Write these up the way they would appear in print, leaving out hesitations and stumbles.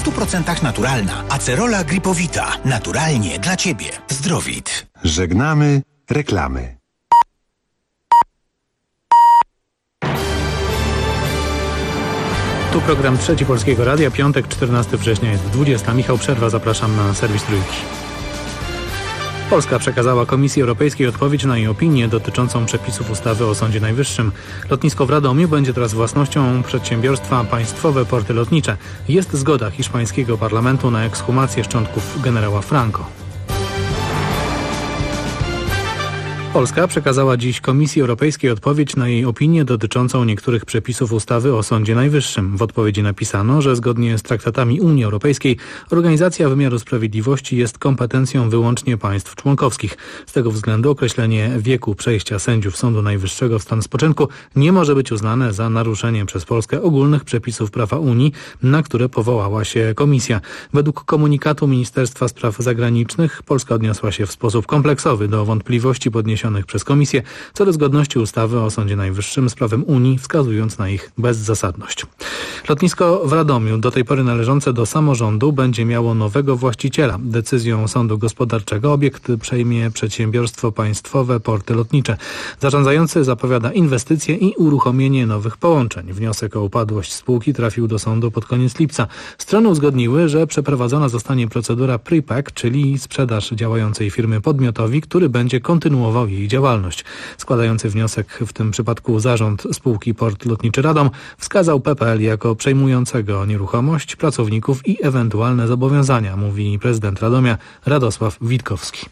100% naturalna. Acerola Gripowita. Naturalnie dla Ciebie. Zdrowit. Żegnamy reklamy. Tu program Trzeci Polskiego Radia, piątek, 14 września jest 20. Michał Przerwa, zapraszam na serwis Trójki. Polska przekazała Komisji Europejskiej odpowiedź na jej opinię dotyczącą przepisów ustawy o Sądzie Najwyższym. Lotnisko w Radomiu będzie teraz własnością przedsiębiorstwa Państwowe Porty Lotnicze. Jest zgoda hiszpańskiego parlamentu na ekshumację szczątków generała Franco. Polska przekazała dziś Komisji Europejskiej odpowiedź na jej opinię dotyczącą niektórych przepisów ustawy o Sądzie Najwyższym. W odpowiedzi napisano, że zgodnie z traktatami Unii Europejskiej organizacja wymiaru sprawiedliwości jest kompetencją wyłącznie państw członkowskich. Z tego względu określenie wieku przejścia sędziów Sądu Najwyższego w stan spoczynku nie może być uznane za naruszenie przez Polskę ogólnych przepisów prawa Unii, na które powołała się Komisja. Według komunikatu Ministerstwa Spraw Zagranicznych Polska odniosła się w sposób kompleksowy do wątpliwości podniesionych przez Komisję co do zgodności ustawy o Sądzie Najwyższym z prawem Unii, wskazując na ich bezzasadność. Lotnisko w Radomiu, do tej pory należące do samorządu, będzie miało nowego właściciela. Decyzją Sądu Gospodarczego obiekt przejmie przedsiębiorstwo Państwowe Porty Lotnicze. Zarządzający zapowiada inwestycje i uruchomienie nowych połączeń. Wniosek o upadłość spółki trafił do sądu pod koniec lipca. Strony uzgodniły, że przeprowadzona zostanie procedura pre-pack, czyli sprzedaż działającej firmy podmiotowi, który będzie kontynuował jej działalność. Składający wniosek, w tym przypadku zarząd spółki Port Lotniczy Radom, wskazał PPL jako przejmującego nieruchomość, pracowników i ewentualne zobowiązania, mówi prezydent Radomia Radosław Witkowski.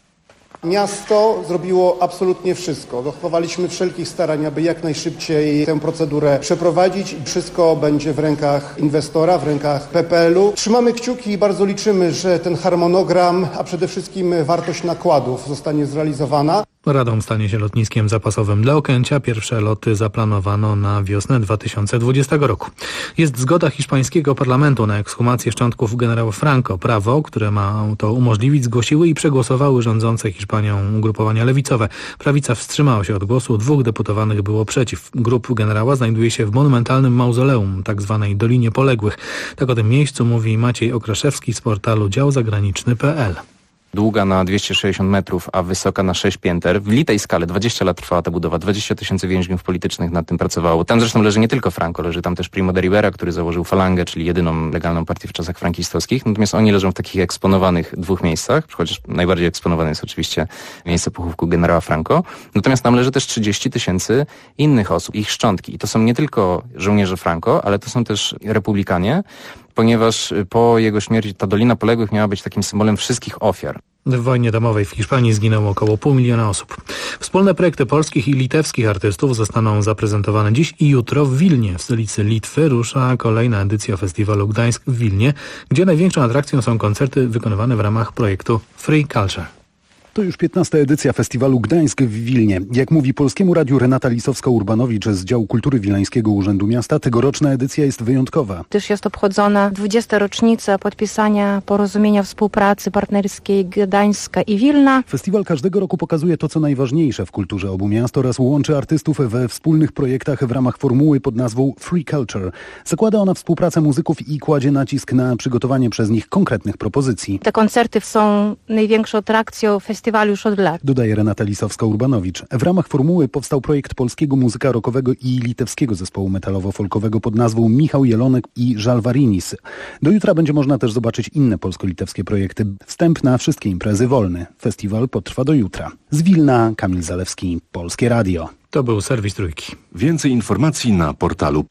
Miasto zrobiło absolutnie wszystko. Dochowaliśmy wszelkich starań, aby jak najszybciej tę procedurę przeprowadzić. Wszystko będzie w rękach inwestora, w rękach PPL-u. Trzymamy kciuki i bardzo liczymy, że ten harmonogram, a przede wszystkim wartość nakładów zostanie zrealizowana. Radom stanie się lotniskiem zapasowym dla Okęcia. Pierwsze loty zaplanowano na wiosnę 2020 roku. Jest zgoda hiszpańskiego parlamentu na ekshumację szczątków generała Franco. Prawo, które ma to umożliwić, zgłosiły i przegłosowały rządzące Hiszpanią ugrupowania lewicowe. Prawica wstrzymała się od głosu, 2 deputowanych było przeciw. Grób generała znajduje się w monumentalnym mauzoleum, tzw. Dolinie Poległych. Tak o tym miejscu mówi Maciej Okraszewski z portalu działzagraniczny.pl. Długa na 260 metrów, a wysoka na 6 pięter. W litej skale 20 lat trwała ta budowa, 20 000 więźniów politycznych nad tym pracowało. Tam zresztą leży nie tylko Franco, leży tam też Primo de Rivera, który założył Falangę, czyli jedyną legalną partię w czasach frankistowskich. Natomiast oni leżą w takich eksponowanych 2 miejscach, chociaż najbardziej eksponowane jest oczywiście miejsce pochówku generała Franco. Natomiast tam leży też 30 000 innych osób, ich szczątki. I to są nie tylko żołnierze Franco, ale to są też republikanie, ponieważ po jego śmierci ta Dolina Poległych miała być takim symbolem wszystkich ofiar. W wojnie domowej w Hiszpanii zginęło około 500 000 osób. Wspólne projekty polskich i litewskich artystów zostaną zaprezentowane dziś i jutro w Wilnie. W stolicy Litwy rusza kolejna edycja festiwalu Gdańsk w Wilnie, gdzie największą atrakcją są koncerty wykonywane w ramach projektu Free Culture. To już 15. edycja festiwalu Gdańsk w Wilnie. Jak mówi Polskiemu Radiu Renata Lisowska-Urbanowicz z działu kultury Wileńskiego Urzędu Miasta, tegoroczna edycja jest wyjątkowa. Też jest obchodzona 20. rocznica podpisania porozumienia współpracy partnerskiej Gdańska i Wilna. Festiwal każdego roku pokazuje to, co najważniejsze w kulturze obu miast oraz łączy artystów we wspólnych projektach w ramach formuły pod nazwą Free Culture. Zakłada ona współpracę muzyków i kładzie nacisk na przygotowanie przez nich konkretnych propozycji. Te koncerty są największą atrakcją festiwalu już od lat. Dodaje Renata Lisowska-Urbanowicz. W ramach formuły powstał projekt polskiego muzyka rockowego i litewskiego zespołu metalowo-folkowego pod nazwą Michał Jelonek i Żalvarinis. Do jutra będzie można też zobaczyć inne polsko-litewskie projekty. Wstęp na wszystkie imprezy wolny. Festiwal potrwa do jutra. Z Wilna, Kamil Zalewski, Polskie Radio. To był serwis Trójki. Więcej informacji na portalu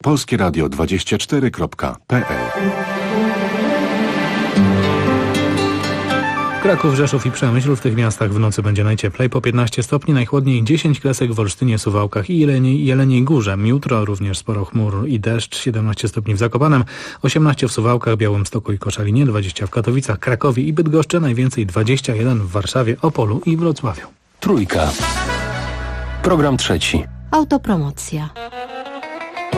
polskieradio24.pl. Kraków, Rzeszów i Przemyśl, w tych miastach w nocy będzie najcieplej, po 15 stopni, najchłodniej 10 kresek w Olsztynie, Suwałkach i Jeleniej Górze. Jutro również sporo chmur i deszcz, 17 stopni w Zakopanem, 18 w Suwałkach, Białymstoku i Koszalinie, 20 w Katowicach, Krakowie i Bydgoszczy, najwięcej 21 w Warszawie, Opolu i Wrocławiu. Trójka. Program trzeci. Autopromocja.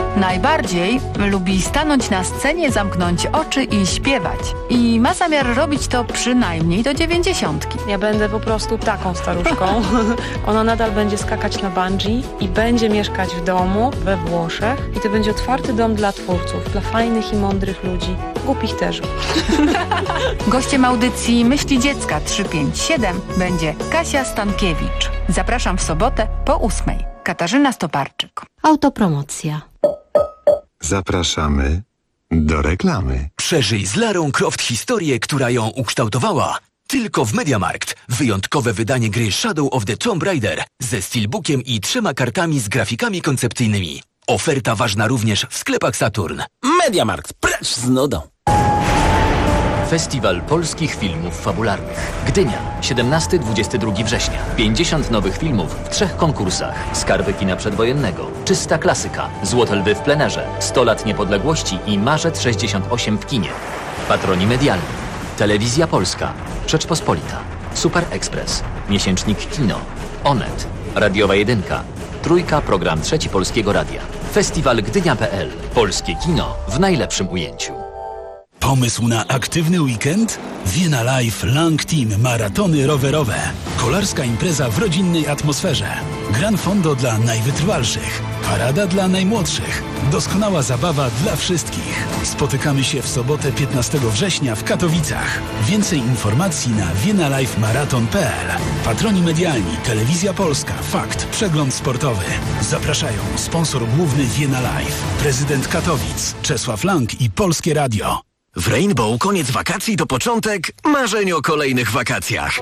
Najbardziej lubi stanąć na scenie, zamknąć oczy i śpiewać. I ma zamiar robić to przynajmniej do 90. Ja będę po prostu taką staruszką. Ona nadal będzie skakać na bungee i będzie mieszkać w domu we Włoszech. I to będzie otwarty dom dla twórców, dla fajnych i mądrych ludzi. Głupich też. Gościem audycji Myśli Dziecka 357 będzie Kasia Stankiewicz. Zapraszam w sobotę po 8:00. Katarzyna Stoparczyk. Autopromocja. Zapraszamy do reklamy. Przeżyj z Larą Croft historię, która ją ukształtowała. Tylko w MediaMarkt. Wyjątkowe wydanie gry Shadow of the Tomb Raider ze steelbookiem i 3 kartami z grafikami koncepcyjnymi. Oferta ważna również w sklepach Saturn. MediaMarkt, precz z nudą. Festiwal Polskich Filmów Fabularnych. Gdynia, 17-22 września. 50 nowych filmów w 3 konkursach. Skarby kina przedwojennego, Czysta klasyka, Złote lwy w plenerze, 100 lat niepodległości i Marzec 68 w kinie. Patroni medialni. Telewizja Polska, Rzeczpospolita, Super Express, Miesięcznik Kino, Onet, Radiowa Jedynka, Trójka, program 3 Polskiego Radia. Festiwal Gdynia.pl. Polskie kino w najlepszym ujęciu. Pomysł na aktywny weekend? Vienna Life Long Team Maratony rowerowe. Kolarska impreza w rodzinnej atmosferze. Gran fondo dla najwytrwalszych. Parada dla najmłodszych. Doskonała zabawa dla wszystkich. Spotykamy się w sobotę 15 września w Katowicach. Więcej informacji na viennalifemarathon.pl. Patroni medialni, Telewizja Polska, Fakt, Przegląd Sportowy. Zapraszają sponsor główny Vienna Life, prezydent Katowic, Czesław Lang i Polskie Radio. W Rainbow koniec wakacji to początek marzeń o kolejnych wakacjach.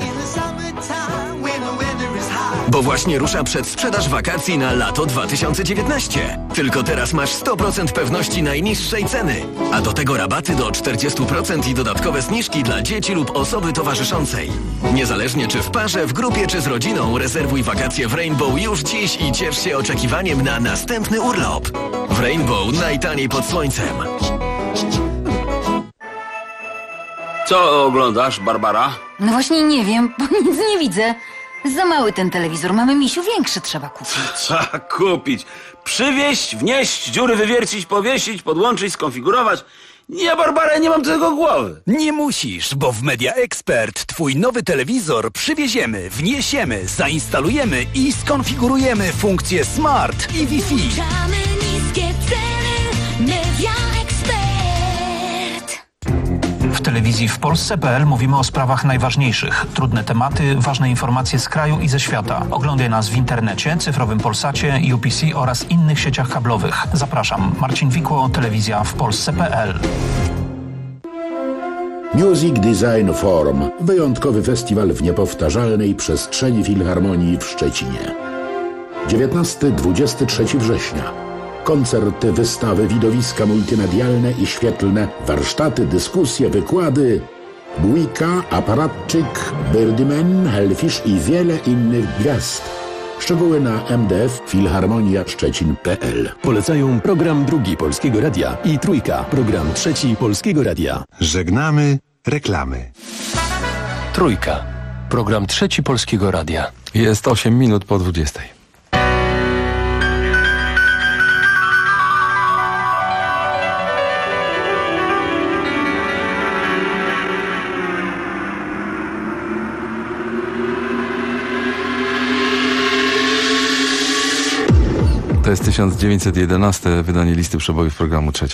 Bo właśnie rusza przedsprzedaż wakacji na lato 2019. Tylko teraz masz 100% pewności najniższej ceny. A do tego rabaty do 40% i dodatkowe zniżki dla dzieci lub osoby towarzyszącej. Niezależnie czy w parze, w grupie czy z rodziną, rezerwuj wakacje w Rainbow już dziś i ciesz się oczekiwaniem na następny urlop. W Rainbow najtaniej pod słońcem. Co oglądasz, Barbara? No właśnie nie wiem, bo nic nie widzę. Za mały ten telewizor. Mamy, misiu, większy trzeba kupić. Trzeba kupić. Przywieźć, wnieść, dziury wywiercić, powiesić, podłączyć, skonfigurować. Nie, Barbara, nie mam do tego głowy. Nie musisz, bo w Media Expert twój nowy telewizor przywieziemy, wniesiemy, zainstalujemy i skonfigurujemy funkcje Smart i Wi-Fi. Niskie ceny, Media Expert. W telewizji w Polsce.pl mówimy o sprawach najważniejszych. Trudne tematy, ważne informacje z kraju i ze świata. Oglądaj nas w internecie, cyfrowym Polsacie, UPC oraz innych sieciach kablowych. Zapraszam. Marcin Wikło, telewizja w Polsce.pl. Music Design Forum. Wyjątkowy festiwal w niepowtarzalnej przestrzeni Filharmonii w Szczecinie. 19-23 września. Koncerty, wystawy, widowiska multimedialne i świetlne, warsztaty, dyskusje, wykłady, Bójka, Aparatczyk, Birdman, Hellfish i wiele innych gwiazd. Szczegóły na mdf-filharmonia-szczecin.pl. Polecają program 2 Polskiego Radia i Trójka, program 3 Polskiego Radia. Żegnamy reklamy. Trójka, program 3 Polskiego Radia. Jest 8 minut po 20. To jest 1911 wydanie listy przebojów programu 3.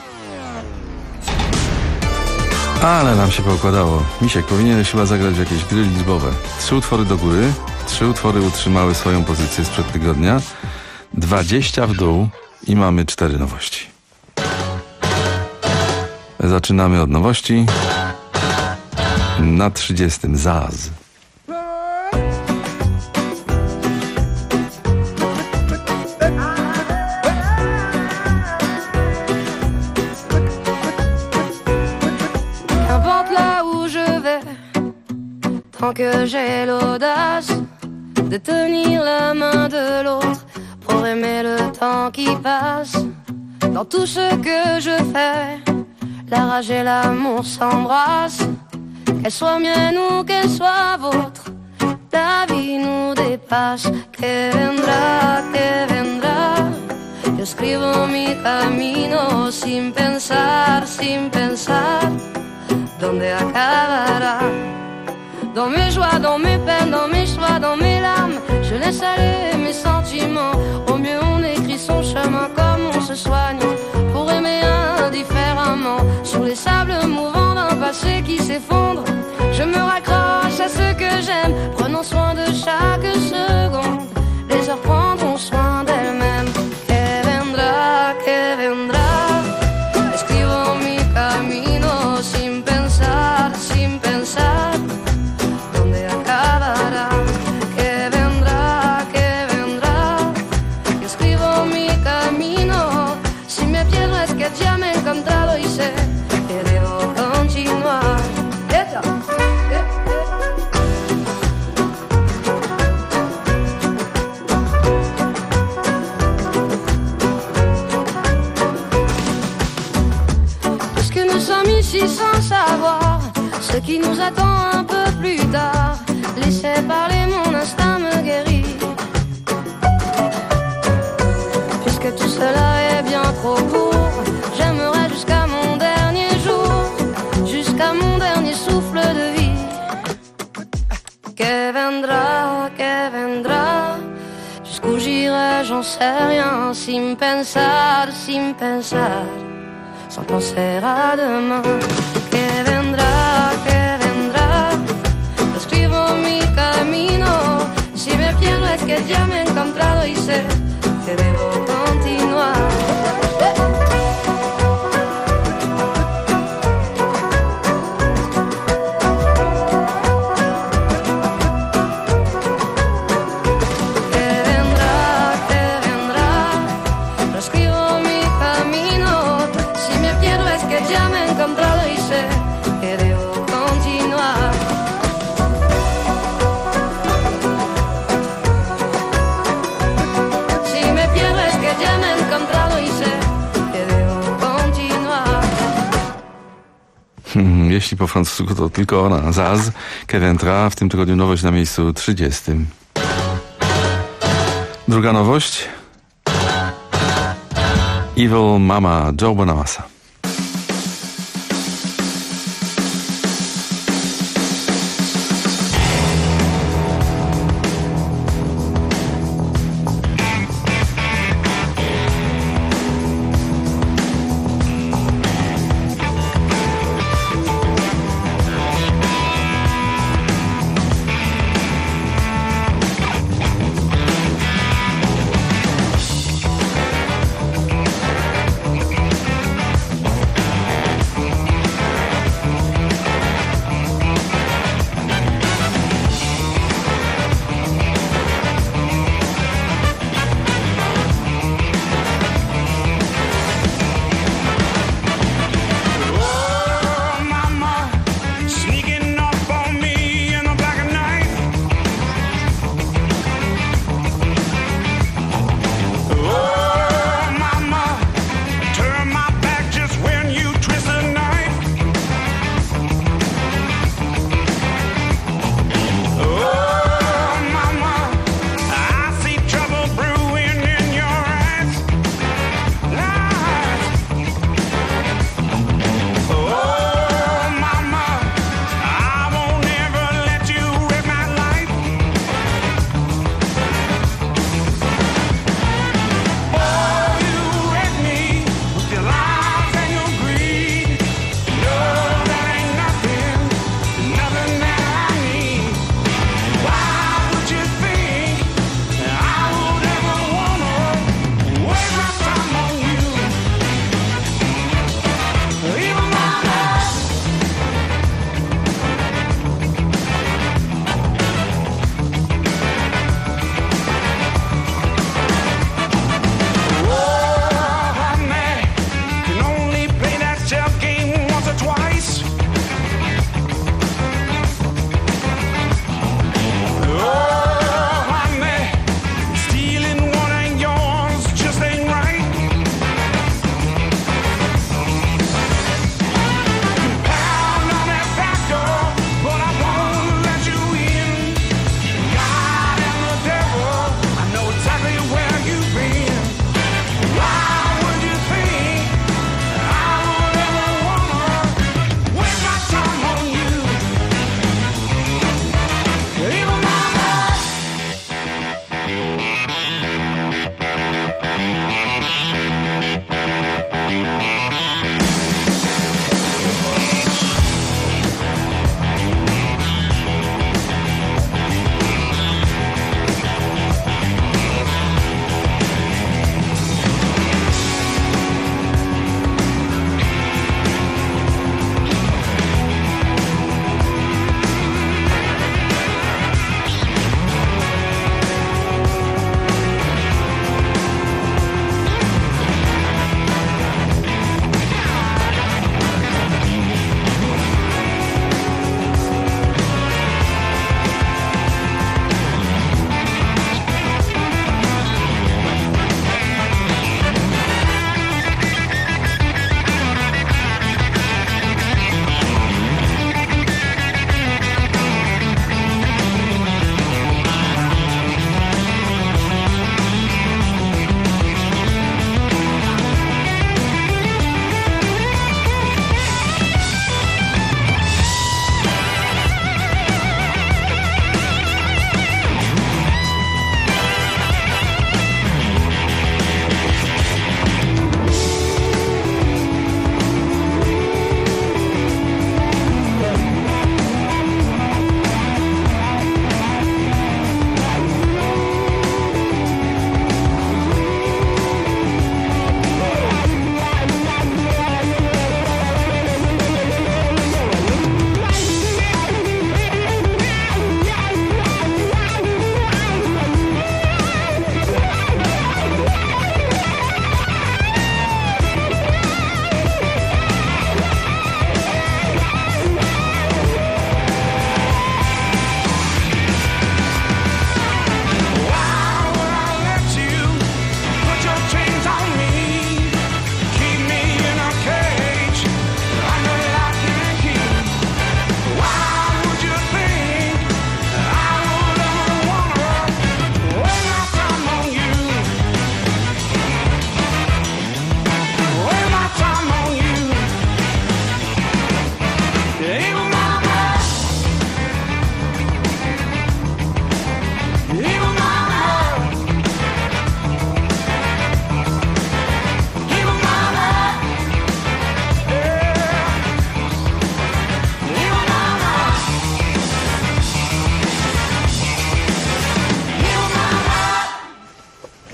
Ale nam się poukładało. Misiek, powinieneś chyba zagrać w jakieś gry liczbowe. 3 utwory do góry, 3 utwory utrzymały swoją pozycję sprzed tygodnia, 20 w dół i mamy 4 nowości. Zaczynamy od nowości. Na 30 Zaz. Tant que j'ai l'audace de tenir la main de l'autre pour aimer le temps qui passe. Dans tout ce que je fais, la rage et l'amour s'embrassent. Qu'elle soit mienne ou qu'elle soit vôtre, la vie nous dépasse. Que vendrá, escribo mi camino sin pensar, dónde acabará. Dans mes joies, dans mes peines, dans mes choix, dans mes larmes, je laisse aller mes sentiments. Au mieux on écrit son chemin comme on se soigne pour aimer indifféremment. Sur les sables mouvants d'un passé qui s'effondre, je me raccroche à ce que j'aime, prenant soin de chaque seconde. Les heures prendront soin d'elles-mêmes. Que vendrá, escribo mi camino sin pensar, dónde acabará. Que vendrá, escribo mi camino. Si me pierdo es que ya me he encontrado y sé que debo continuar. Ici sans savoir ce qui nous attend un peu plus tard. Laissez parler, mon instinct me guérit. Puisque tout cela est bien trop court, j'aimerais jusqu'à mon dernier jour, jusqu'à mon dernier souffle de vie. Que vendrá, jusqu'où j'irai, j'en sais rien. Sin pensar, sans penser à demain. Que vendrá, escribo mi camino. Si me pierdo es que ya me he encontrado y sé que debo continuar. Jeśli po francusku to tylko ona, Zaz, Que vendra, w tym tygodniu nowość na miejscu 30. Druga nowość, Evil Mama, Joe Bonamassa.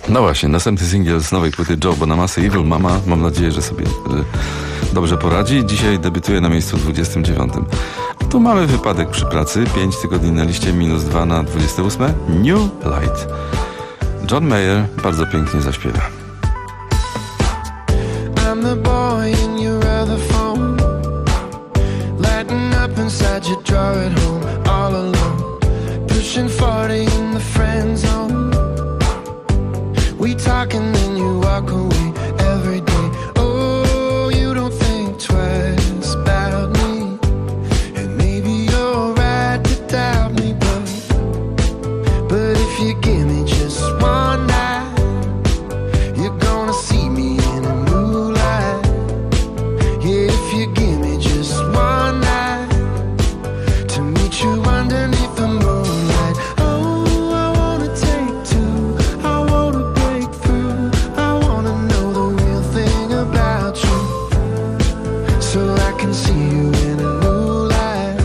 No właśnie, następny singiel z nowej płyty Joe Bonamasy, Evil Mama. Mam nadzieję, że sobie dobrze poradzi. Dzisiaj debiutuje na miejscu 29. Tu mamy wypadek przy pracy. 5 tygodni na liście, -2 na 28. New Light. John Mayer bardzo pięknie zaśpiewa. I'm the boy in your other phone, lighting up inside your drawer at home, all alone, pushing 40 in the friend zone. We talk and then you walk away every day. Oh, you don't think twice about me, and maybe you're right to doubt me, but if you give me just one night, you're gonna see me in a new light. Yeah, if you give me just one night to meet you underneath the moonlight. Oh, I wanna take two, I wanna break through, I wanna know the real thing about you, so I can see you in a new light.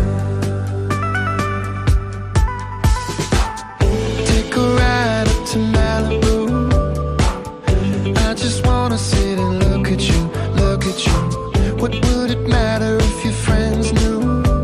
Take a ride up to Malibu, I just wanna sit and look at you, look at you. What would it matter if your friends knew?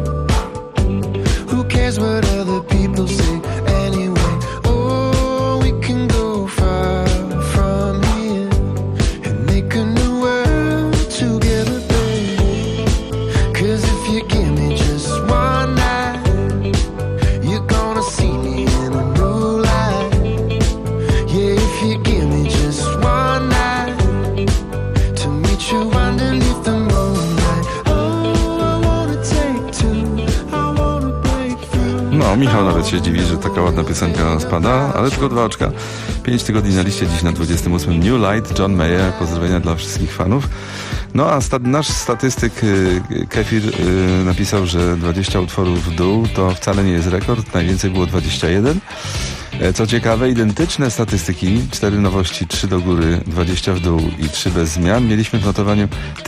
Who cares what other people say anyway? Oh, we can go far from here and make a new world together, babe. 'Cause if you give me just one night, you're gonna see me in a new light. Yeah, if you give me just one night to meet you underneath the moonlight. Oh, I wanna take two, I wanna break through. No, Michał nawet się dziwi, że taka ładna piosenka spada, ale tylko 2 oczka. 5 tygodni na liście, dziś na 28. New Light, John Mayer. Pozdrowienia dla wszystkich fanów. No a nasz statystyk Kefir napisał, że 20 utworów w dół to wcale nie jest rekord, najwięcej było 21. Co ciekawe, identyczne statystyki, 4 nowości, 3 do góry, 20 w dół i 3 bez zmian mieliśmy w notowaniu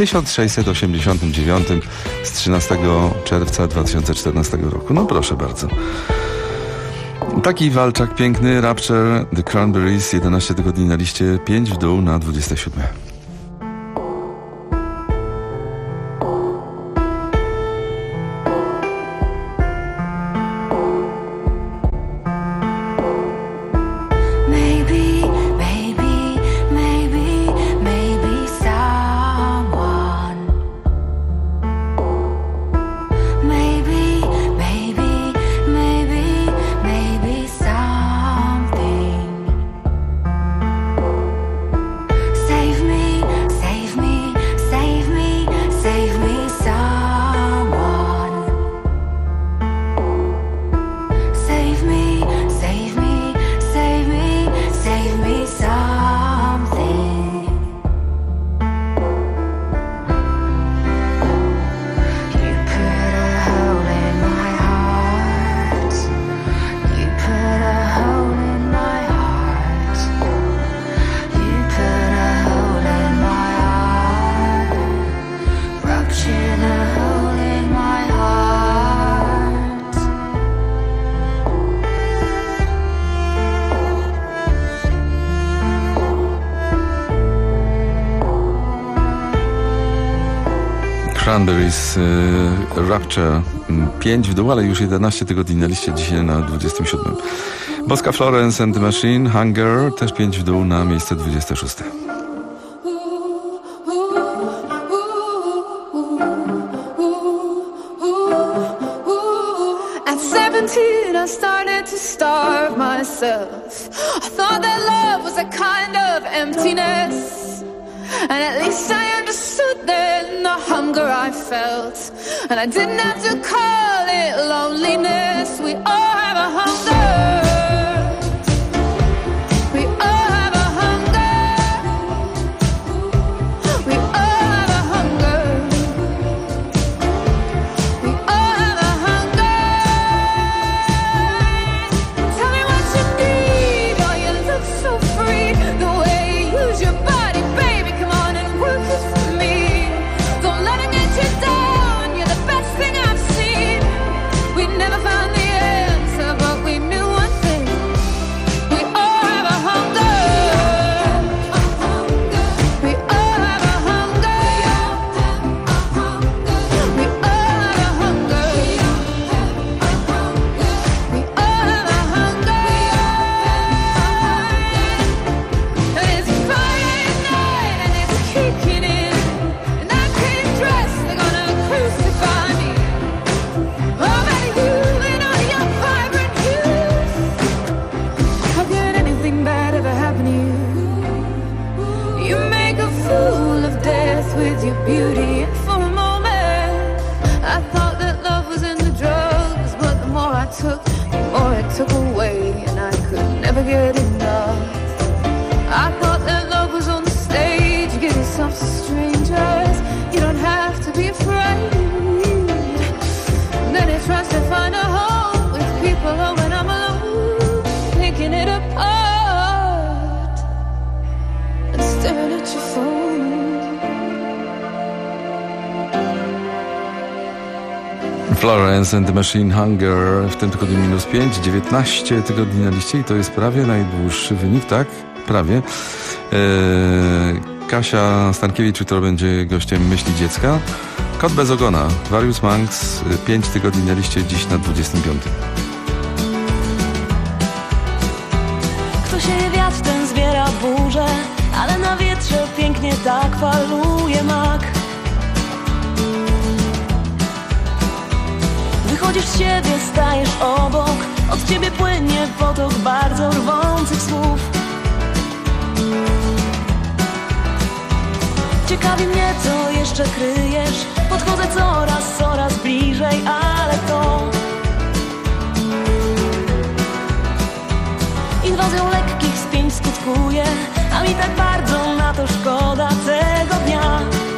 1689 z 13 czerwca 2014 roku. No proszę bardzo. Taki walczak piękny, Rapture, The Cranberries, 11 tygodni na liście, 5 w dół na 27. Cranberries, Rapture, 5 w dół, ale już 11 tygodni na liście, dzisiaj na 27. Boska Florence and the Machine, Hunger, też 5 w dół na miejsce 26. At 17 I started to starve myself. I thought that love was a kind of emptiness. And at least I understood then the hunger I felt. And I didn't have to call it loneliness. We all have a hunger. We all have a hunger. We all have a hunger. We all have a hunger. Tell me what you need. Oh, you look so free. The way you use your body, baby. Come on and work it for me. Don't let it get you down. You're the best thing I've seen. took, the more it took away, and I could never get enough. I thought that love was on the stage, you give yourself to strangers, you don't have to be afraid. And then it tries to find a home with people when I'm alone, picking it apart and staring at your phone. Florence and the Machine Hunger w tym tygodniu -5, 19 tygodni na liście i to jest prawie najdłuższy wynik, tak? Prawie. Kasia Stankiewicz jutro będzie gościem Myśli dziecka. Kot bez ogona, Various Monks, 5 tygodni na liście, dziś na 25. Kto sieje wiatr, ten zbiera burzę, ale na wietrze pięknie tak faluje mak. Wychodzisz z siebie, stajesz obok, od ciebie płynie potok bardzo rwących słów. Ciekawi mnie, co jeszcze kryjesz, podchodzę coraz bliżej, ale to inwazją lekkich spięć skutkuje, a mi tak bardzo na to szkoda tego dnia.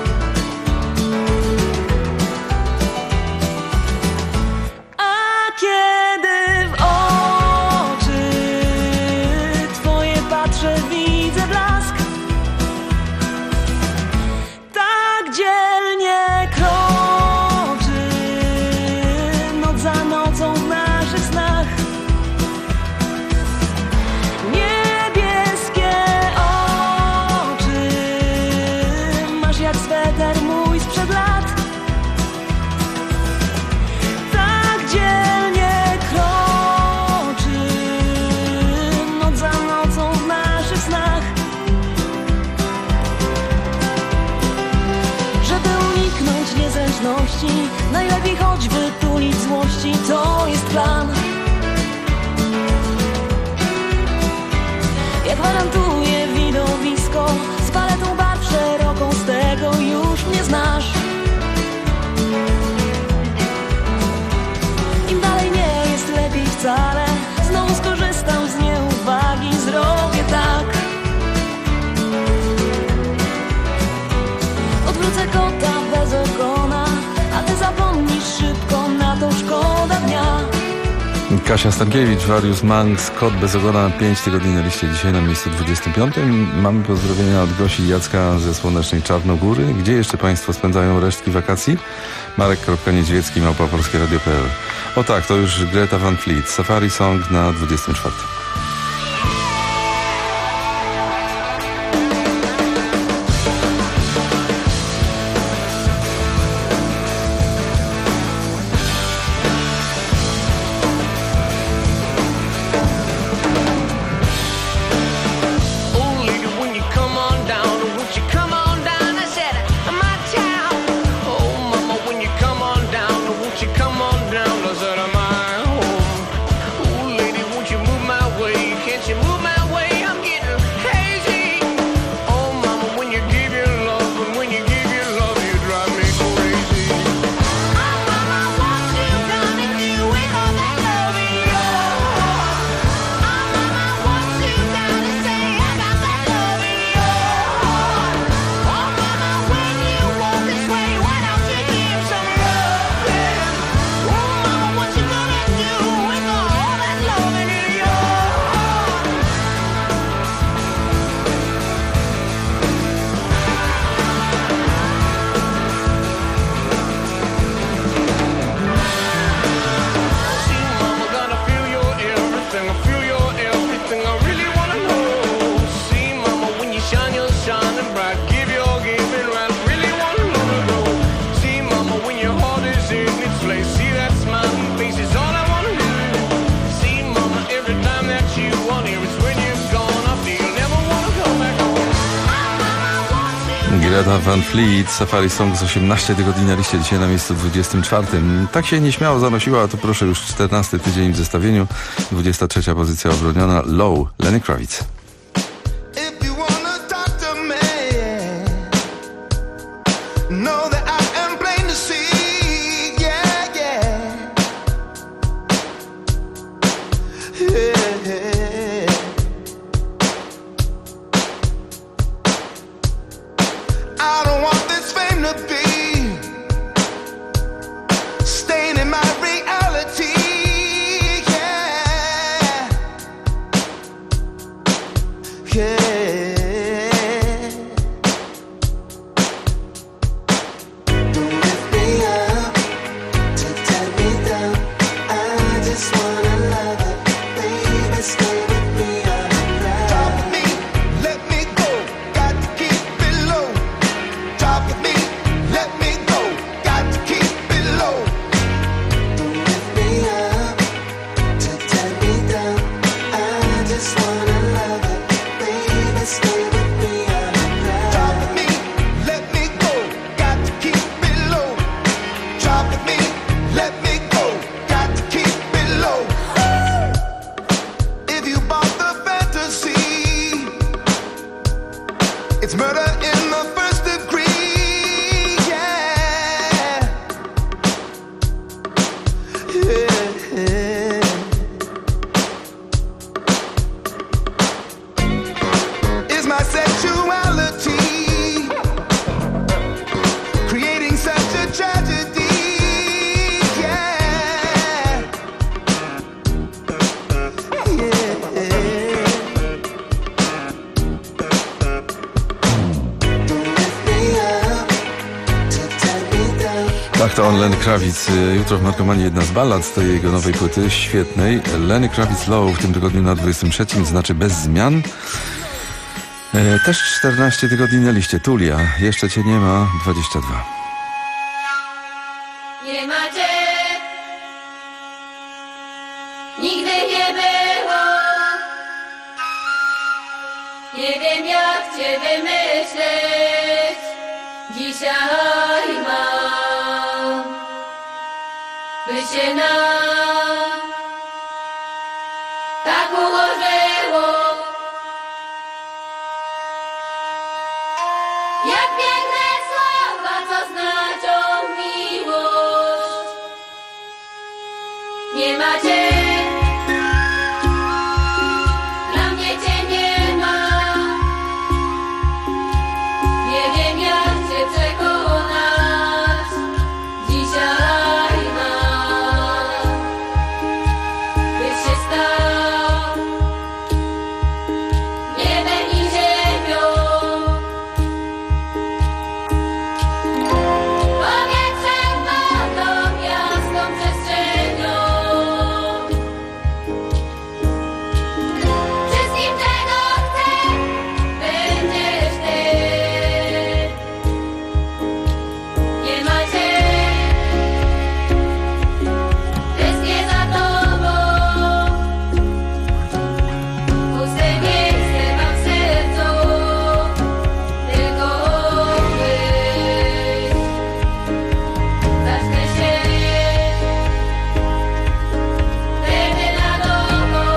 Kiedy w oczy twoje patrzę, widzę blask. Tak dzielnie kroczy noc za nocą w naszych snach. Niebieskie oczy masz jak sweter mój sprzed lat. Tak dzielnie kroczy noc za nocą w naszych snach. Żeby uniknąć niezręczności, najlepiej choć wytulić złości, to jest plan. Ja gwarantuję widowisko z paletą barw szeroką, z tego już mnie znasz. Im dalej nie jest lepiej wcale, znowu skorzystam z nieuwagi, zrobię tak. Odwrócę kota bez ogona, a ty zapomnisz szybko, na to szkoda dnia. Kasia Stankiewicz, Various Monks, Kot bez ogona, 5 tygodni na liście, dzisiaj na miejscu 25. Mamy pozdrowienia od Gosi i Jacka ze słonecznej Czarnogóry. Gdzie jeszcze Państwo spędzają resztki wakacji? Marek.Niedźwiecki, @polskieradio.pl. O tak, to już Greta Van Fleet, Safari Song na 24. Greta Van Fleet, Safari Song z 18 tygodni na liście, dzisiaj na miejscu 24. Tak się nieśmiało zanosiła, a to proszę już 14 tydzień w zestawieniu, 23 pozycja obroniona, Low, Lenny Kravitz. pan Lenny Kravitz. Jutro w Narkomanii jedna z ballad z tej jego nowej płyty, świetnej. Lenny Kravitz Low w tym tygodniu na 23, znaczy bez zmian. Też 14 tygodni na liście. Tulia, jeszcze cię nie ma, 22. Nie ma cię, nigdy nie było. Nie wiem jak cię wymyśleć. Dzisiaj mam, by się nam tak ułożyło. Jak piękne słowa, co znaczą miłość. Nie ma cię, dla mnie cię nie ma. Nie wiem jak cię przekonać. Dzisiaj mam, by się stał niebem i ziemią. Powietrzem, wodą, jasną przestrzenią. Wszystkim czego chcę, będziesz ty. Nie ma cię, tęsknię za tobą. Puste miejsce mam w sercu, tylko być. Zacznę się wtedy na nowo.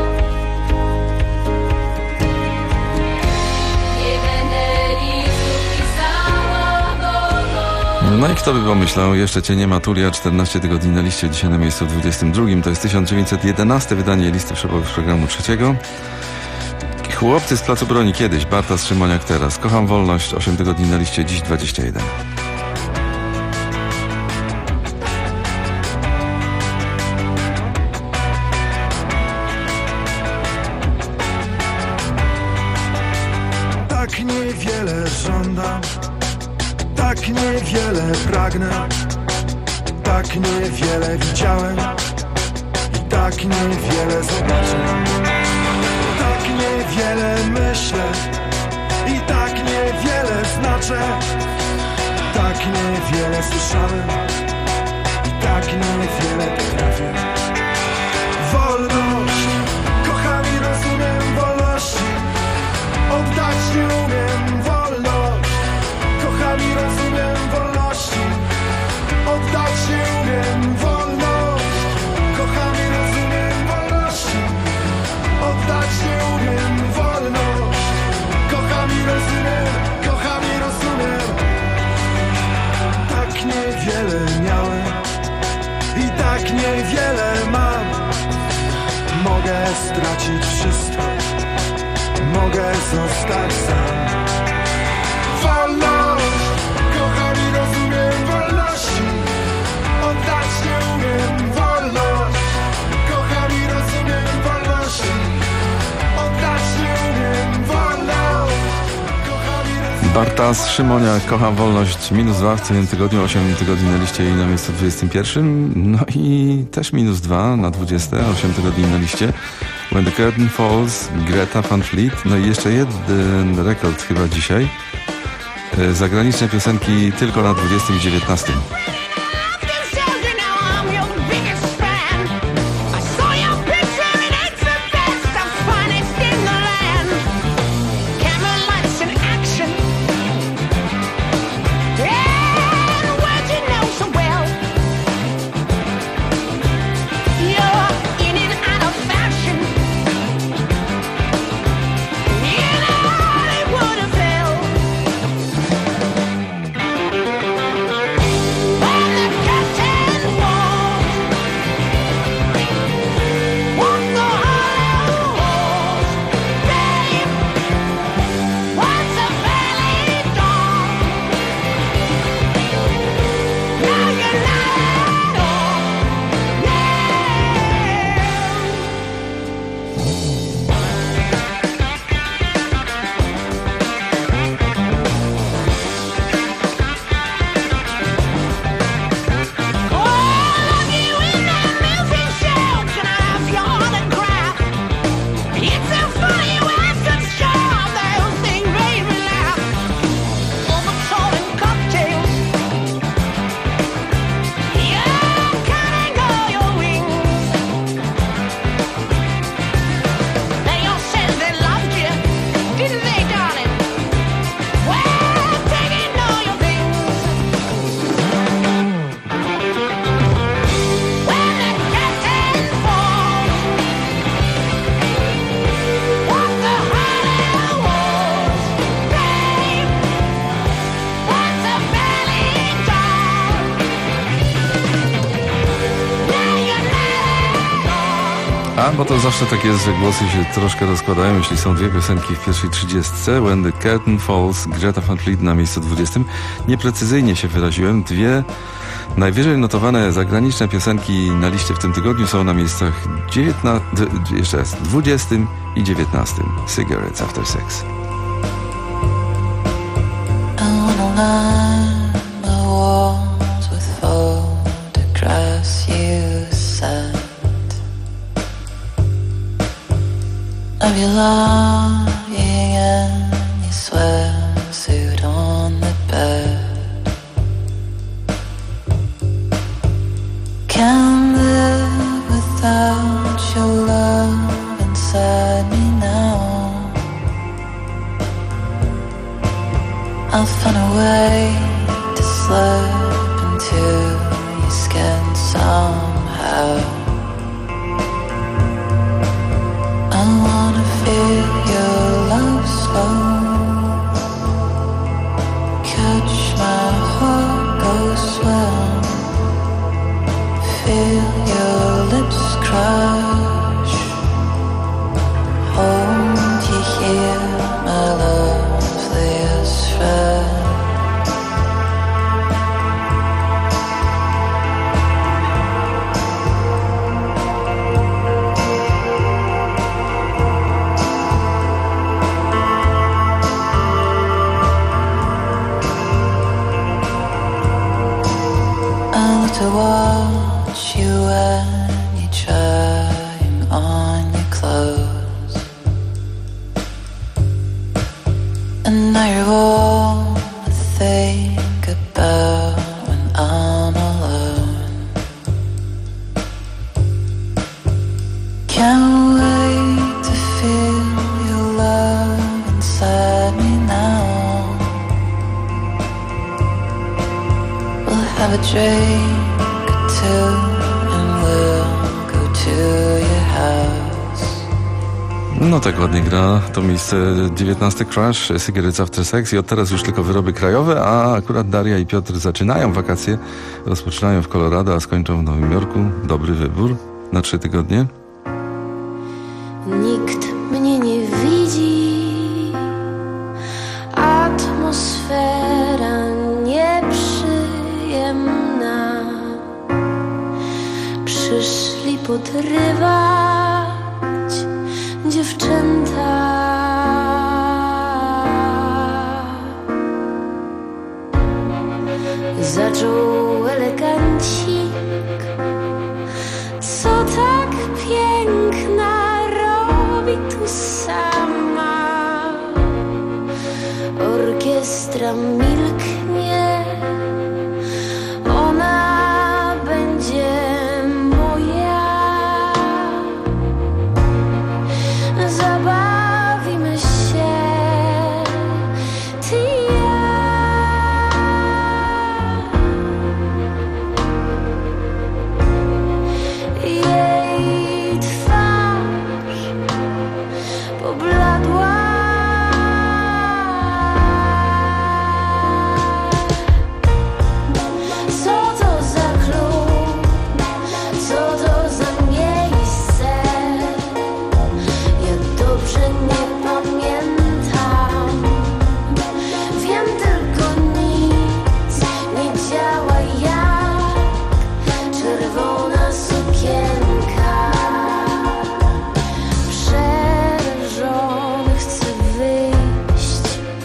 Nie będę listów pisała dookoła. No i kto by pomyślał, jeszcze cię nie ma, Tulia, 14 tygodni na liście, dzisiaj na miejscu 22. To jest 1911 wydanie listy przepowych programu trzeciego. Chłopcy z Placu Broni kiedyś, Bartas Szymoniak teraz. Kocham wolność, 8 tygodni na liście, dziś 21. Tak niewiele żądam, tak niewiele pragnę, tak niewiele widziałem i tak niewiele zobaczę. Tak niewiele myślę i tak niewiele znaczę. Tak niewiele słyszałem i tak niewiele potrafię. Wolność, kocham i rozumiem wolności. Oddać nie umiem, wolność. Kocham i rozumiem wolności. Oddać nie umiem, wolność. Kocham i rozumiem wolności. Oddać nie umiem, wolność. Kocham i rozumiem, kocham i rozumiem. Tak niewiele miałem i tak niewiele mam. Mogę stracić wszystko, mogę zostać sam. Wolność, kocham i rozumiem wolności. Oddać nie umiem, wolność. Kocham i rozumiem wolności. Oddać nie umiem, wolność. Kocham i rozumiem. Bartas Szymoniak, kocham wolność, -2 w tym tygodniu, 8 tygodni na liście i na miejscu 21. No i też -2 na 20, 8 tygodni na liście. When the Curtain Falls, Greta Van Fleet. No i jeszcze jeden rekord chyba dzisiaj. Zagraniczne piosenki tylko na 20 i 19. Well, A, bo to zawsze tak jest, że głosy się troszkę rozkładają, jeśli są dwie piosenki w pierwszej 30. When the Curtain Falls, Greta Van Fleet na miejscu 20. Nieprecyzyjnie się wyraziłem. Dwie najwyżej notowane zagraniczne piosenki na liście w tym tygodniu są na miejscach 20 i 19. Cigarettes After Sex. Of you lying in your swimsuit on the bed. Can't live without your love inside me now. I'll find a way to slip into your skin somehow. I wanna feel your love slow, catch my heart go swim, feel your lips crush, hold you here, my loveliest friend. To watch you when you're trying on your clothes, and now you're all I think about when I'm alone. Can't wait to feel your love inside me now. We'll have a drink and we'll go to your house. No tak ładnie gra to miejsce 19. Crash, Cigarettes After Sex i od teraz już tylko wyroby krajowe, a akurat Daria i Piotr zaczynają wakacje, rozpoczynają w Colorado, a skończą w Nowym Jorku. Dobry wybór na 3 tygodnie. Nikt mnie nie widzi, atmosfera nieprzyjemna. Przyszli podrywać dziewczęta. Zaczął elegancik, co tak piękna robi tu sama. Orkiestra milknie, ona będzie zabawimy się, ty i ja. Jej twarz pobladła, co to za klub, co to za miejsce. Dobrze nie pamiętam, wiem tylko nic nie działa jak czerwona sukienka. Przerażony chcę wyjść,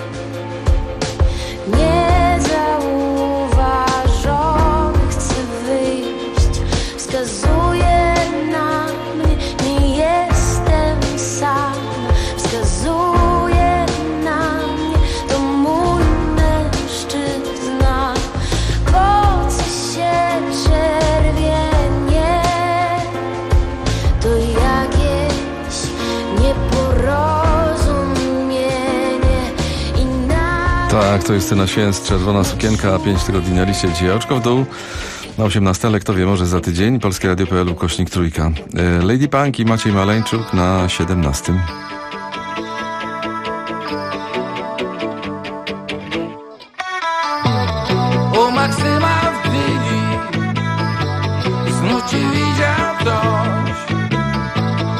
niezauważony chcę wyjść. Wskazuje na mnie, nie jestem sam. Wskazuje na mnie, to mój mężczyzna. Po co się czerwienie? To jakieś nieporozumienie i Tak, to Justyna Święc, czerwona sukienka, 5 tygodni na liście, dzisiaj oczko w dół. Na 18, ale kto wie, może za tydzień. Polskie Radio.pl /3. Lady Punk i Maciej Maleńczuk na 17. U Maksyma w Gdyni znów cię widział ktoś.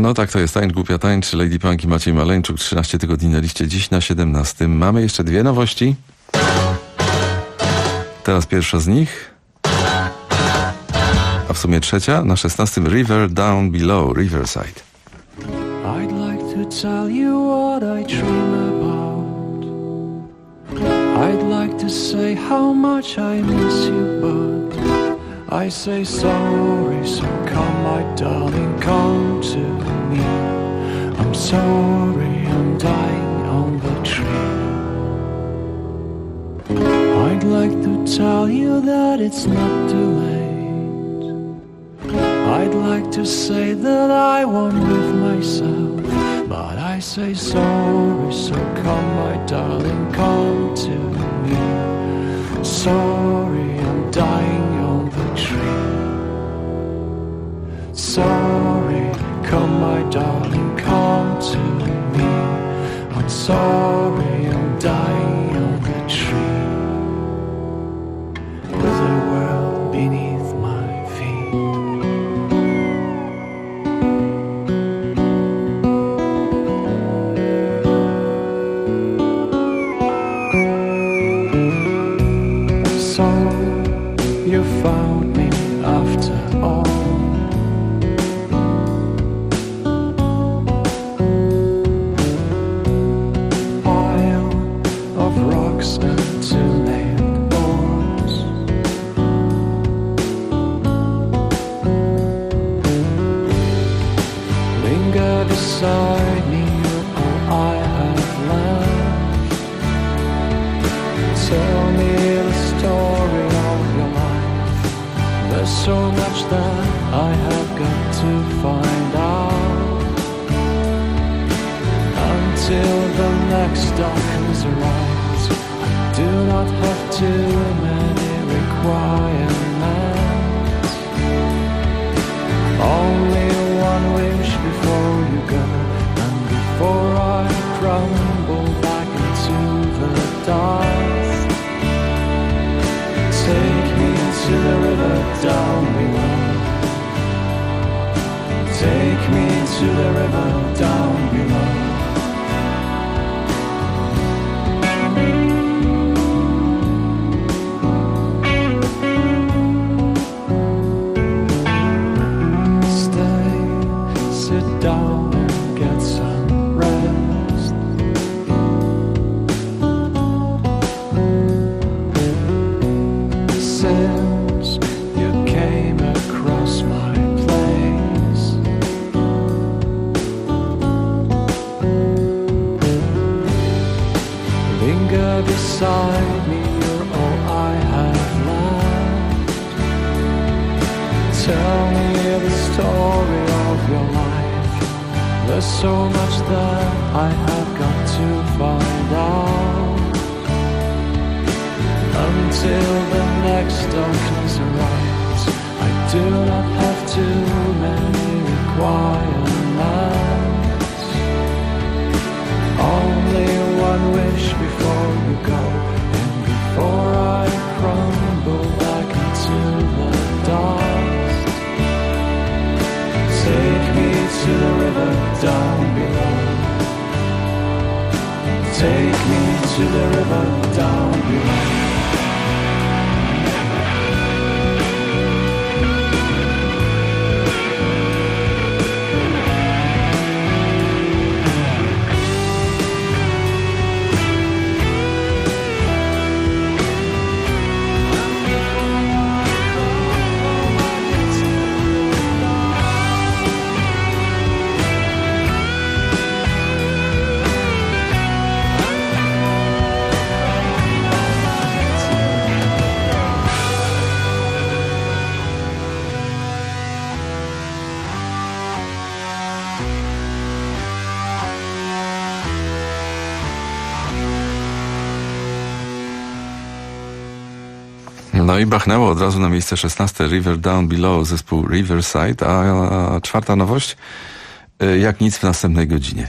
No tak to jest, tańcz głupia tańcz, Lady Punk i Maciej Maleńczuk, 13 tygodni na liście, dziś na 17. Mamy jeszcze dwie nowości. Teraz pierwsza z nich, a w sumie trzecia, na 16. River Down Below, Riverside. I'd like to tell you what I dream about. I'd like to say how much I miss you, but I say sorry, so come my darling, come to me. I'm sorry, I'm dying on the tree. I'd like to tell you that it's not too late. I'd like to say that I won't leave myself, but I say sorry, so come my darling, come to me. Sorry, I'm dying on the tree. Sorry, come my darling, come to me. I'm sorry, I'm dying on the tree. With the world beneath my feet. So you found me after all. Pile of rocks and two-named boards. Linger beside me, you're all I have left. Tell me the story of your life. There's so much that I have got to find out. Until the next darkness arrives, I do not have too many requirements. Only one wish before you go, and before I crumble back into the dust. Take me to the river down below. Take me to the river down below. Stay, sit down and get some rest. Since you came across my place, linger beside me, you're all I have left. Tell me the story of your life. There's so much that I have got to find out. Until the next darkness arrives, I do not have too many requirements. Only one wish before you go, and before I crumble back into the dust. Take me to the river down below. Take me to the river down below. No i bachnęło od razu na miejsce 16 River Down Below, zespół Riverside, a czwarta nowość, jak nic w następnej godzinie.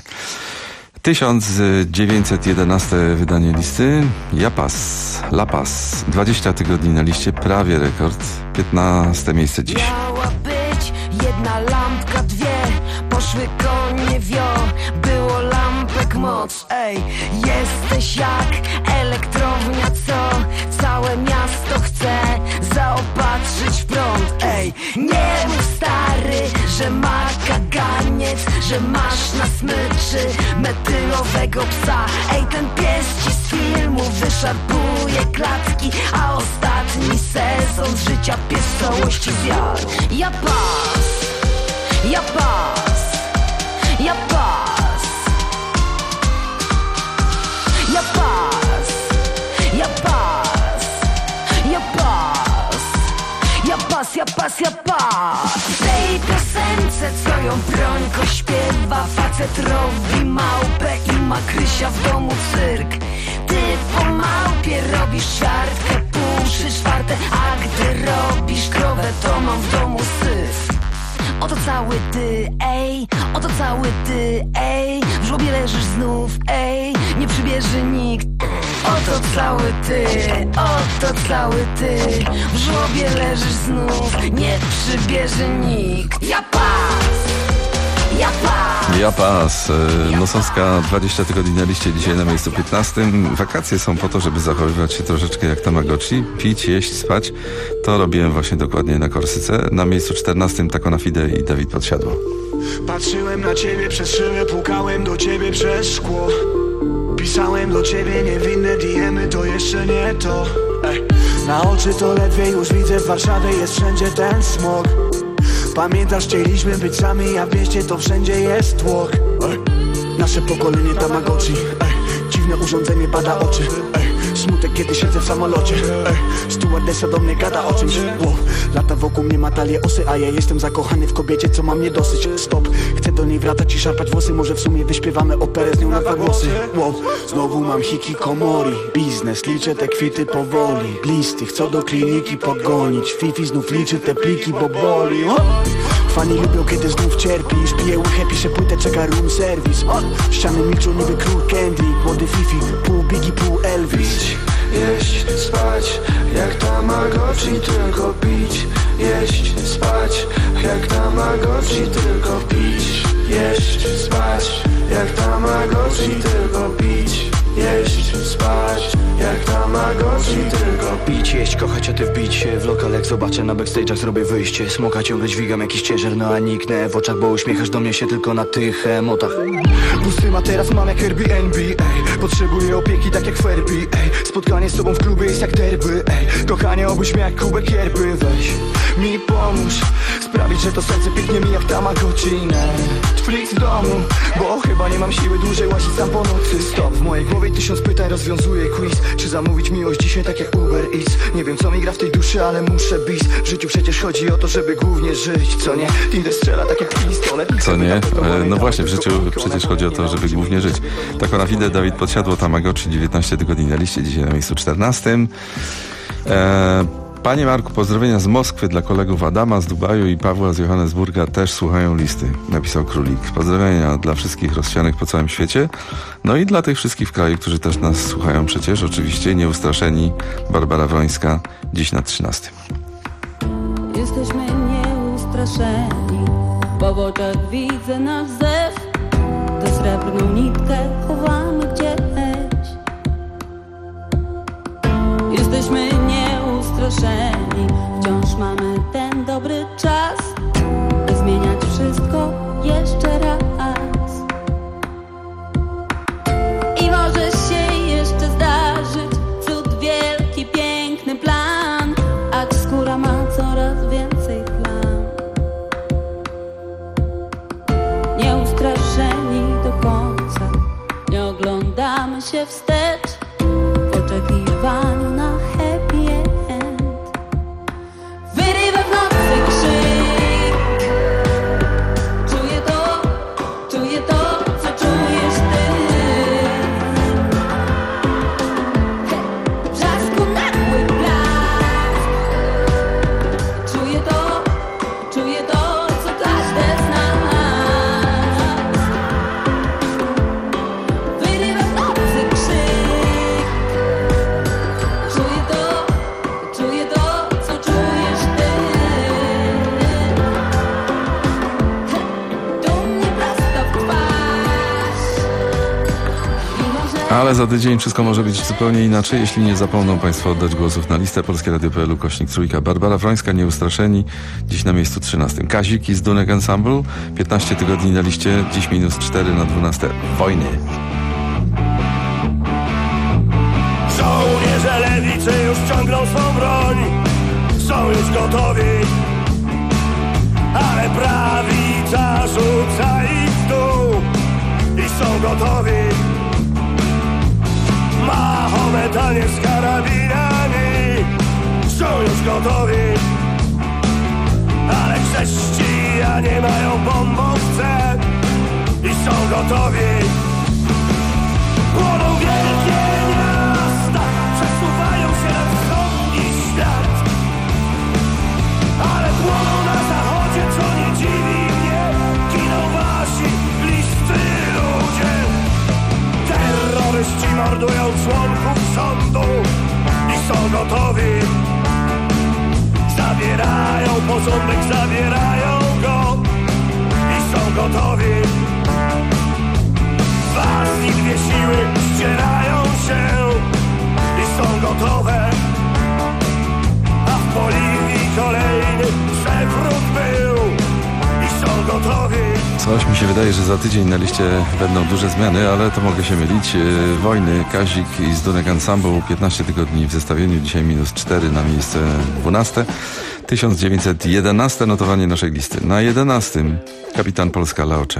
1911 wydanie listy, La Paz, 20 tygodni na liście, prawie rekord, 15 miejsce dziś. Miała być jedna lampka, dwie, poszły konie wio, było lampek moc. Ej, jesteś jak elektrownia, co całe miasto chce zaopatrzyć w prąd. Ej, nie mów stary, że ma kaganiec, że masz na smyczy metylowego psa. Ej, ten pies ci z filmu wyszarpuje klatki, a ostatni sezon z życia pies w całości zjadł. Ja pas, ja pas, ja pas, ja pas, ja pas, ja pas, ja pas, ja pas, ja pas. W tej piosence, co ją Brońko śpiewa, facet robi małpę i ma Krysia w domu cyrk. Ty po małpie robisz ćwiartkę, pół, 3/4, a gdy robisz krowę, to mam w domu syf. Oto cały ty, ej, oto cały ty, ej, w żłobie leżysz znów, ej, nie przybierze nikt. Oto cały ty, oto cały ty, w żłobie leżysz znów, nie przybierze nikt. Ja pas, ja pas. Ja pas. Nosowska 20 tygodni na liście, dzisiaj na miejscu 15. Wakacje są po to, żeby zachowywać się troszeczkę jak Tamagotchi. Pić, jeść, spać. To robiłem właśnie dokładnie na Korsyce. Na miejscu 14 Taco na Fide i Dawid Podsiadło. Patrzyłem na ciebie przez szybę, pukałem do ciebie przez szkło. Pisałem do ciebie niewinne DM-y, to jeszcze nie to. Na oczy to ledwie już widzę, w Warszawie jest wszędzie ten smog. Pamiętasz, chcieliśmy być sami, a w mieście to wszędzie jest tłok. Nasze pokolenie Tamagotchi. Dziwne urządzenie bada oczy. Smutek, kiedy siedzę w samolocie. Stewardessa do mnie gada o czymś. Lata wokół mnie ma talię osy, a ja jestem zakochany w kobiecie, co ma mnie dosyć. Stop, chcę do niej wracać i szarpać włosy. Może w sumie wyśpiewamy operę z nią na dwa głosy. Znowu mam hikikomori. Biznes, liczę te kwity powoli. Listy, chcą do kliniki podgonić. Fifi znów liczy te pliki, bo boli. Fani lubią, kiedy znów cierpisz. Piję łychę, piszę płytę, czeka room service. Ściany milczą niby król Candy. Młody Fifi, pół Biggie, pół Elvis. Jeść, spać, jak Tamagotchi, tylko pić. Jeść, spać, jak Tamagotchi, tylko pić. Jeść, spać, jak Tamagotchi, tylko pić. Jeść, spać, jak Tamagotchi, tylko pić, jeść, kochać, a ty wbić się w lokal, jak zobaczę na backstage'ach zrobię wyjście. Smoka ciągle dźwigam jakiś ciężar, no a niknę w oczach, bo uśmiechasz do mnie się tylko na tych emotach. Pusty materac mam jak Airbnb, ej. Potrzebuję opieki tak jak Ferbi, ej. Spotkanie z tobą w klubie jest jak derby, ej. Kochanie, obudź mnie jak kubek yerby, weź mi pomóż sprawić, że to serce pięknie mi jak Tamagotchi. Netflix w domu, bo chyba nie mam siły dłużej łazić sam po nocy. Stop, w mojej głowie 1000 pytań, rozwiązuję quiz. Czy zamówić miłość dzisiaj tak jak Uber Eats? Nie wiem co mi gra w tej duszy, ale muszę bić. W życiu przecież chodzi o to, żeby głównie żyć, co nie? Tinder strzela tak jak pistolet. Co nie? No właśnie, w życiu przecież chodzi o to, żeby głównie żyć. Taco na Fide, Dawid Podsiadło, Tamagotchi, 19 tygodni na liście, dzisiaj na miejscu 14. Panie Marku, pozdrowienia z Moskwy dla kolegów Adama z Dubaju i Pawła z Johannesburga, też słuchają listy, napisał Królik. Pozdrowienia dla wszystkich rozsianych po całym świecie, no i dla tych wszystkich w kraju, którzy też nas słuchają przecież, oczywiście, Nieustraszeni, Barbara Wrońska, dziś na 13. Jesteśmy nieustraszeni, po oczach widzę nasz zew, tę srebrną nitkę chowamy gdzieś. Jesteśmy nieustraszeni, wciąż mamy ten dobry czas, by zmieniać wszystko jeszcze raz. I może się jeszcze zdarzyć cud wielki, piękny plan, a skóra ma coraz więcej plam. Nieustraszeni do końca, nie oglądamy się wstecz w oczekiwaniu na happy end. Wyrywa w nocy krzyk, czuję to, co czujesz ty. W brzasku nagły blask, czuję to, co każdy z nas. Wyrywa w nocy krzyk, czuję to, co czujesz ty. Ale za tydzień wszystko może być zupełnie inaczej, jeśli nie zapomną Państwo oddać głosów na listę polskieradio.pl/Trójka. Barbara Wrońska, Nieustraszeni, dziś na miejscu 13. Kazik i z Dunek Ensemble, 15 tygodni na liście, dziś -4 na 12. Wojny. Żołnierze lewicy już ciągną swą broń, są już gotowi, ale prawica rzuca ich w dół i są gotowi. Mahometanie z karabinami są już gotowi, ale chrześcijanie mają bombowce i są gotowi. Płoną wielkie miasta, przesuwają się nad wschodni świat, ale płoną na zachodzie, co nie dziwi mnie. Giną wasi bliscy ludzie. Terroryści mordują członków sądu i są gotowi. Zabierają porządek, zabierają go i są gotowi. Was i dwie siły ścierają się i są gotowe. A w Boliwii kolejny przewrót był i są gotowi. Coś mi się wydaje, że za tydzień na liście będą duże zmiany, ale to mogę się mylić. Wojny, Kazik i z Dunek Ensemble, 15 tygodni w zestawieniu, dzisiaj -4 na miejsce 12. 1911 notowanie naszej listy. Na 11 Kapitan Polska Laocze.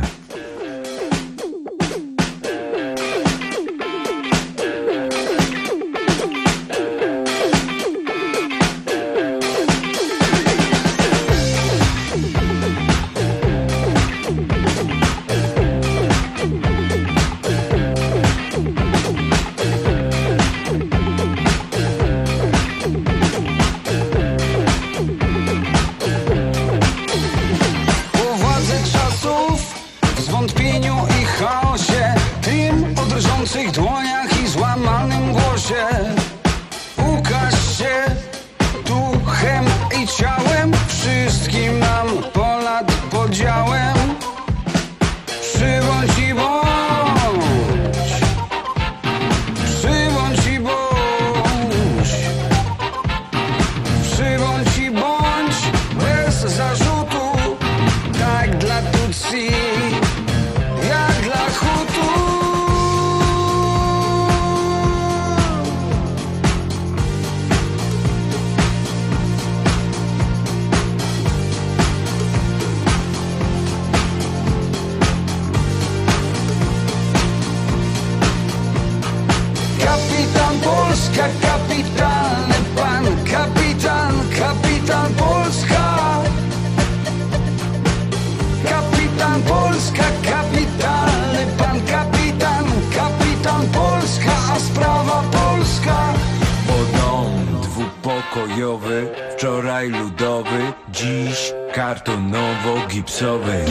Wczoraj ludowy, dziś kartonowo-gipsowy.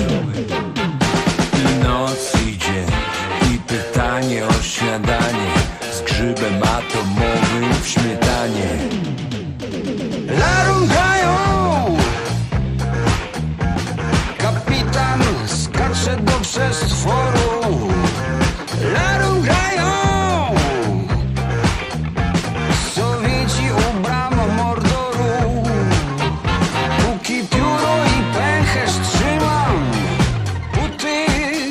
I noc idzie i pytanie o śniadanie z grzybem atomowym w śmietanie. Larungają! Kapitan skacze do przestworu. Larungają! Sowieci u bram Mordoru. Póki pióro i pęcherz trzymam buty,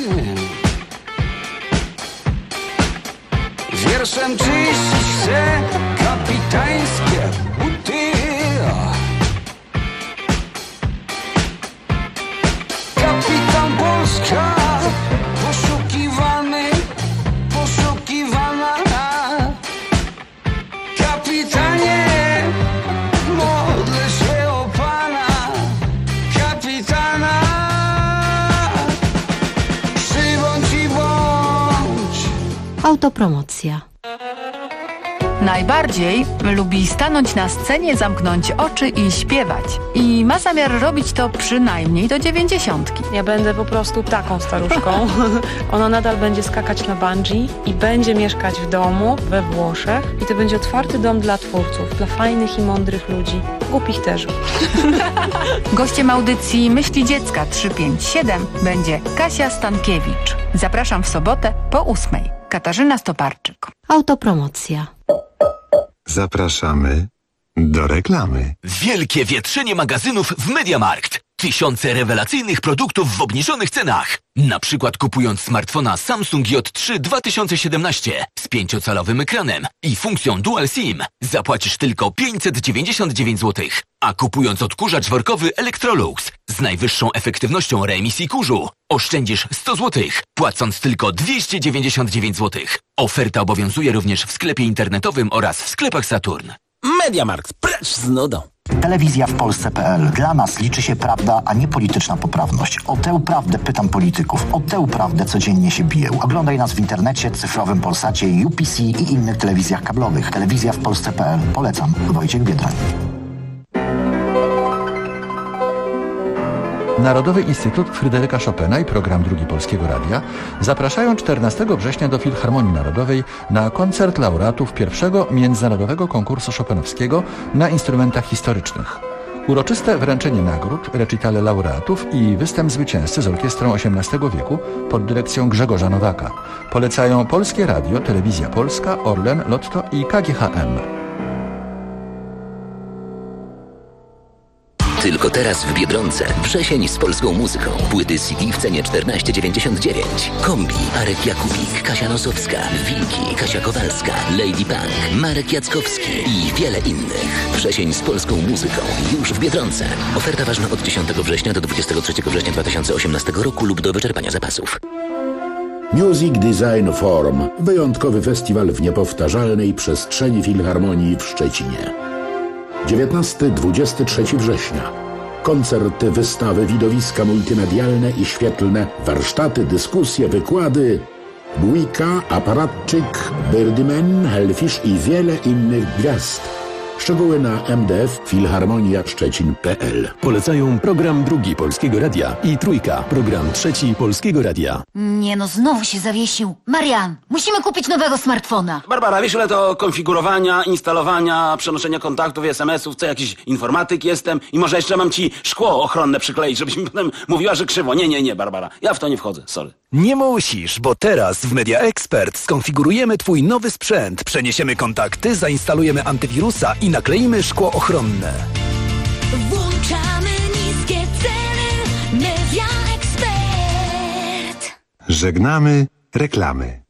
wierszem czyścić chcę kapitańskie buty. Kapitan Polska, poszukiwany, poszukiwana. Kapitanie, modlę się o Pana, kapitana. Przybądź i bądź. Autopromocja. Najbardziej lubi stanąć na scenie, zamknąć oczy i śpiewać. I ma zamiar robić to przynajmniej do 90. Ja będę po prostu taką staruszką. Ona nadal będzie skakać na bungee i będzie mieszkać w domu we Włoszech. I to będzie otwarty dom dla twórców, dla fajnych i mądrych ludzi. Głupich też. Gościem audycji Myśli Dziecka 357 będzie Kasia Stankiewicz. Zapraszam w sobotę po 8. Katarzyna Stoparczyk. Autopromocja. Zapraszamy do reklamy. Wielkie wietrzenie magazynów w MediaMarkt. Tysiące rewelacyjnych produktów w obniżonych cenach. Na przykład kupując smartfona Samsung J3 2017 z 5-calowym ekranem i funkcją Dual SIM zapłacisz tylko 599 zł. A kupując odkurzacz workowy Electrolux z najwyższą efektywnością reemisji kurzu oszczędzisz 100 zł, płacąc tylko 299 zł. Oferta obowiązuje również w sklepie internetowym oraz w sklepach Saturn. MediaMarkt, precz z nudą. Telewizja w Polsce.pl. Dla nas liczy się prawda, a nie polityczna poprawność. O tę prawdę pytam polityków. O tę prawdę codziennie się biję. Oglądaj nas w internecie, cyfrowym Polsacie, UPC i innych telewizjach kablowych. Telewizja w Polsce.pl. Polecam. Wojciech Biedroń. Narodowy Instytut Fryderyka Chopina i program Drugi Polskiego Radia zapraszają 14 września do Filharmonii Narodowej na koncert laureatów pierwszego międzynarodowego konkursu chopinowskiego na instrumentach historycznych. Uroczyste wręczenie nagród, recitale laureatów i występ zwycięzcy z orkiestrą XVIII wieku pod dyrekcją Grzegorza Nowaka. Polecają Polskie Radio, Telewizja Polska, Orlen, Lotto i KGHM. Tylko teraz w Biedronce. Wrzesień z polską muzyką. Płyty CD w cenie 14,99. Kombi, Arek Jakubik, Kasia Nosowska, Wilki, Kasia Kowalska, Lady Punk, Marek Jackowski i wiele innych. Wrzesień z polską muzyką. Już w Biedronce. Oferta ważna od 10 września do 23 września 2018 roku lub do wyczerpania zapasów. Music Design Forum. Wyjątkowy festiwal w niepowtarzalnej przestrzeni Filharmonii w Szczecinie. 19-23 września. Koncerty, wystawy, widowiska multimedialne i świetlne, warsztaty, dyskusje, wykłady. Bójka, Aparatczyk, Birdman, Hellfish i wiele innych gwiazd. Szczegóły na mdf-filharmonia-szczecin.pl. Polecają program Drugi Polskiego Radia i Trójka, program Trzeci Polskiego Radia. Nie no, znowu się zawiesił. Marian, musimy kupić nowego smartfona. Barbara, wiesz ile to konfigurowania, instalowania, przenoszenia kontaktów i SMS-ów, co jakiś informatyk jestem i może jeszcze mam ci szkło ochronne przykleić, żebyś mi potem mówiła, że krzywo. Nie, Barbara, ja w to nie wchodzę, sorry. Nie musisz, bo teraz w Media Expert skonfigurujemy twój nowy sprzęt, przeniesiemy kontakty, zainstalujemy antywirusa i nakleimy szkło ochronne. Włączamy niskie ceny. Media Expert. Żegnamy reklamy.